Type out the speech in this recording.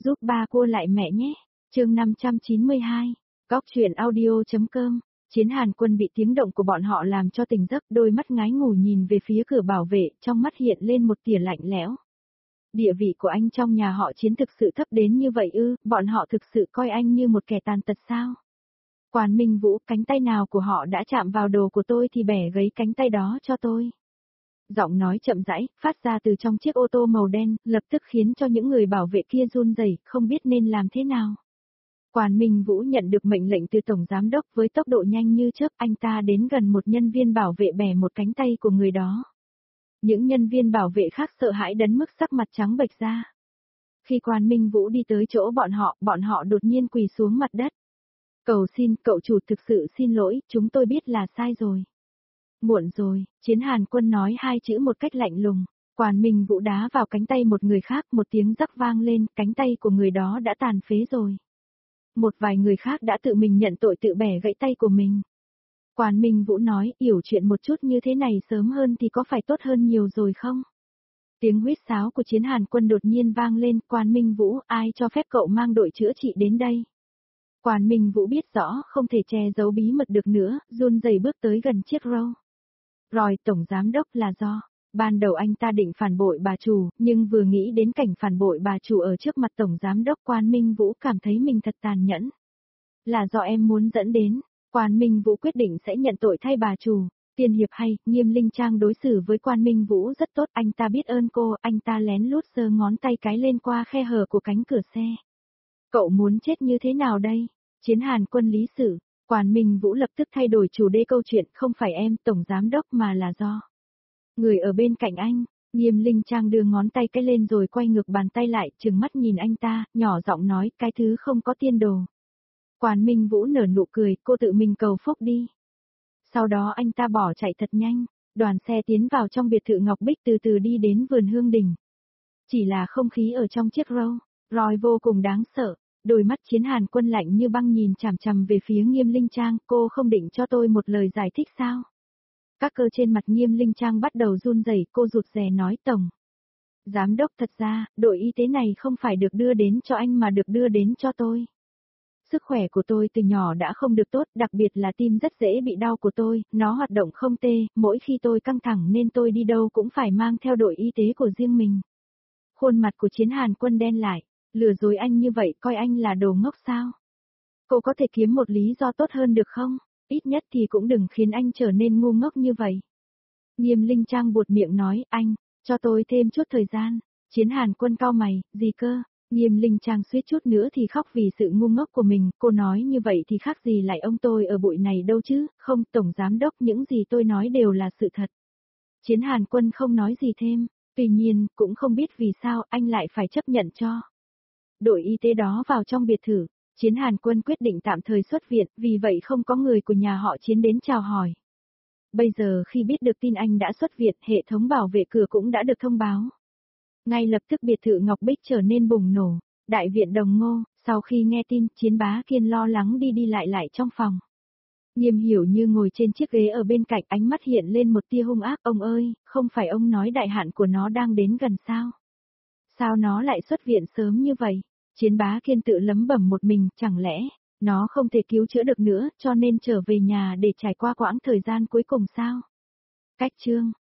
Giúp ba cua lại mẹ nhé. Chương 592. Góc truyện audio.com. Chiến Hàn Quân bị tiếng động của bọn họ làm cho tỉnh giấc, đôi mắt ngái ngủ nhìn về phía cửa bảo vệ, trong mắt hiện lên một tia lạnh lẽo. Địa vị của anh trong nhà họ Chiến thực sự thấp đến như vậy ư? Bọn họ thực sự coi anh như một kẻ tàn tật sao? Quan Minh Vũ, cánh tay nào của họ đã chạm vào đồ của tôi thì bẻ gãy cánh tay đó cho tôi. Giọng nói chậm rãi, phát ra từ trong chiếc ô tô màu đen, lập tức khiến cho những người bảo vệ kia run rẩy, không biết nên làm thế nào. Quan Minh Vũ nhận được mệnh lệnh từ Tổng Giám Đốc với tốc độ nhanh như chớp, anh ta đến gần một nhân viên bảo vệ bẻ một cánh tay của người đó. Những nhân viên bảo vệ khác sợ hãi đến mức sắc mặt trắng bệch ra. Khi Quan Minh Vũ đi tới chỗ bọn họ đột nhiên quỳ xuống mặt đất. Cầu xin, cậu chủ thực sự xin lỗi, chúng tôi biết là sai rồi. Muộn rồi, Chiến Hàn Quân nói hai chữ một cách lạnh lùng. Quan Minh Vũ đá vào cánh tay một người khác, một tiếng rắc vang lên, cánh tay của người đó đã tàn phế rồi. Một vài người khác đã tự mình nhận tội tự bẻ gãy tay của mình. Quan Minh Vũ nói, hiểu chuyện một chút như thế này sớm hơn thì có phải tốt hơn nhiều rồi không? Tiếng huýt sáo của Chiến Hàn Quân đột nhiên vang lên, Quan Minh Vũ, ai cho phép cậu mang đội chữa trị đến đây? Quan Minh Vũ biết rõ không thể che giấu bí mật được nữa, run rẩy bước tới gần chiếc Rolls Royce Tổng Giám Đốc là do. Ban đầu anh ta định phản bội bà chủ, nhưng vừa nghĩ đến cảnh phản bội bà chủ ở trước mặt Tổng Giám Đốc, Quan Minh Vũ cảm thấy mình thật tàn nhẫn. Là do em muốn dẫn đến, Quan Minh Vũ quyết định sẽ nhận tội thay bà chủ. Tiên hiệp hay, Nghiêm Linh Trang đối xử với Quan Minh Vũ rất tốt, anh ta biết ơn cô, anh ta lén lút giơ ngón tay cái lên qua khe hở của cánh cửa xe. Cậu muốn chết như thế nào đây? Chiến Hàn Quân lý xử. Quan Minh Vũ lập tức thay đổi chủ đề câu chuyện, không phải em, Tổng Giám Đốc, mà là do người ở bên cạnh anh. Nghiêm Linh Trang đưa ngón tay cái lên rồi quay ngược bàn tay lại, trừng mắt nhìn anh ta, nhỏ giọng nói, cái thứ không có tiên đồ. Quan Minh Vũ nở nụ cười, cô tự mình cầu phúc đi. Sau đó anh ta bỏ chạy thật nhanh, đoàn xe tiến vào trong biệt thự Ngọc Bích, từ từ đi đến vườn Hương Đình. Chỉ là không khí ở trong chiếc Rolls Royce vô cùng đáng sợ. Đôi mắt Chiến Hàn Quân lạnh như băng nhìn chằm chằm về phía Nghiêm Linh Trang, cô không định cho tôi một lời giải thích sao? Các cơ trên mặt Nghiêm Linh Trang bắt đầu run rẩy, cô rụt rè nói, Tổng Giám Đốc, thật ra, đội y tế này không phải được đưa đến cho anh mà được đưa đến cho tôi. Sức khỏe của tôi từ nhỏ đã không được tốt, đặc biệt là tim rất dễ bị đau của tôi, nó hoạt động không tê, mỗi khi tôi căng thẳng nên tôi đi đâu cũng phải mang theo đội y tế của riêng mình. Khuôn mặt của Chiến Hàn Quân đen lại. Lừa dối anh như vậy, coi anh là đồ ngốc sao? Cô có thể kiếm một lý do tốt hơn được không? Ít nhất thì cũng đừng khiến anh trở nên ngu ngốc như vậy. Nghiêm Linh Trang buột miệng nói, anh, cho tôi thêm chút thời gian. Chiến Hàn Quân cau mày, gì cơ? Nghiêm Linh Trang suýt chút nữa thì khóc vì sự ngu ngốc của mình, cô nói như vậy thì khác gì lại ông tôi ở bụi này đâu chứ, không, Tổng Giám Đốc, những gì tôi nói đều là sự thật. Chiến Hàn Quân không nói gì thêm, tuy nhiên, cũng không biết vì sao anh lại phải chấp nhận cho đội y tế đó vào trong biệt thự. Chiến Hàn Quân quyết định tạm thời xuất viện, vì vậy không có người của nhà họ Chiến đến chào hỏi. Bây giờ khi biết được tin anh đã xuất viện, hệ thống bảo vệ cửa cũng đã được thông báo. Ngay lập tức biệt thự Ngọc Bích trở nên bùng nổ. Đại viện Đồng Ngô, sau khi nghe tin, Chiến Bá Kiên lo lắng đi đi lại trong phòng. Nghiêm Hiểu Như ngồi trên chiếc ghế ở bên cạnh, ánh mắt hiện lên một tia hung ác, ông ơi, không phải ông nói đại hạn của nó đang đến gần sao? Sao nó lại xuất viện sớm như vậy? Chiến Bá Kiên tự lẩm bẩm một mình, chẳng lẽ nó không thể cứu chữa được nữa, cho nên trở về nhà để trải qua quãng thời gian cuối cùng sao? Cách chương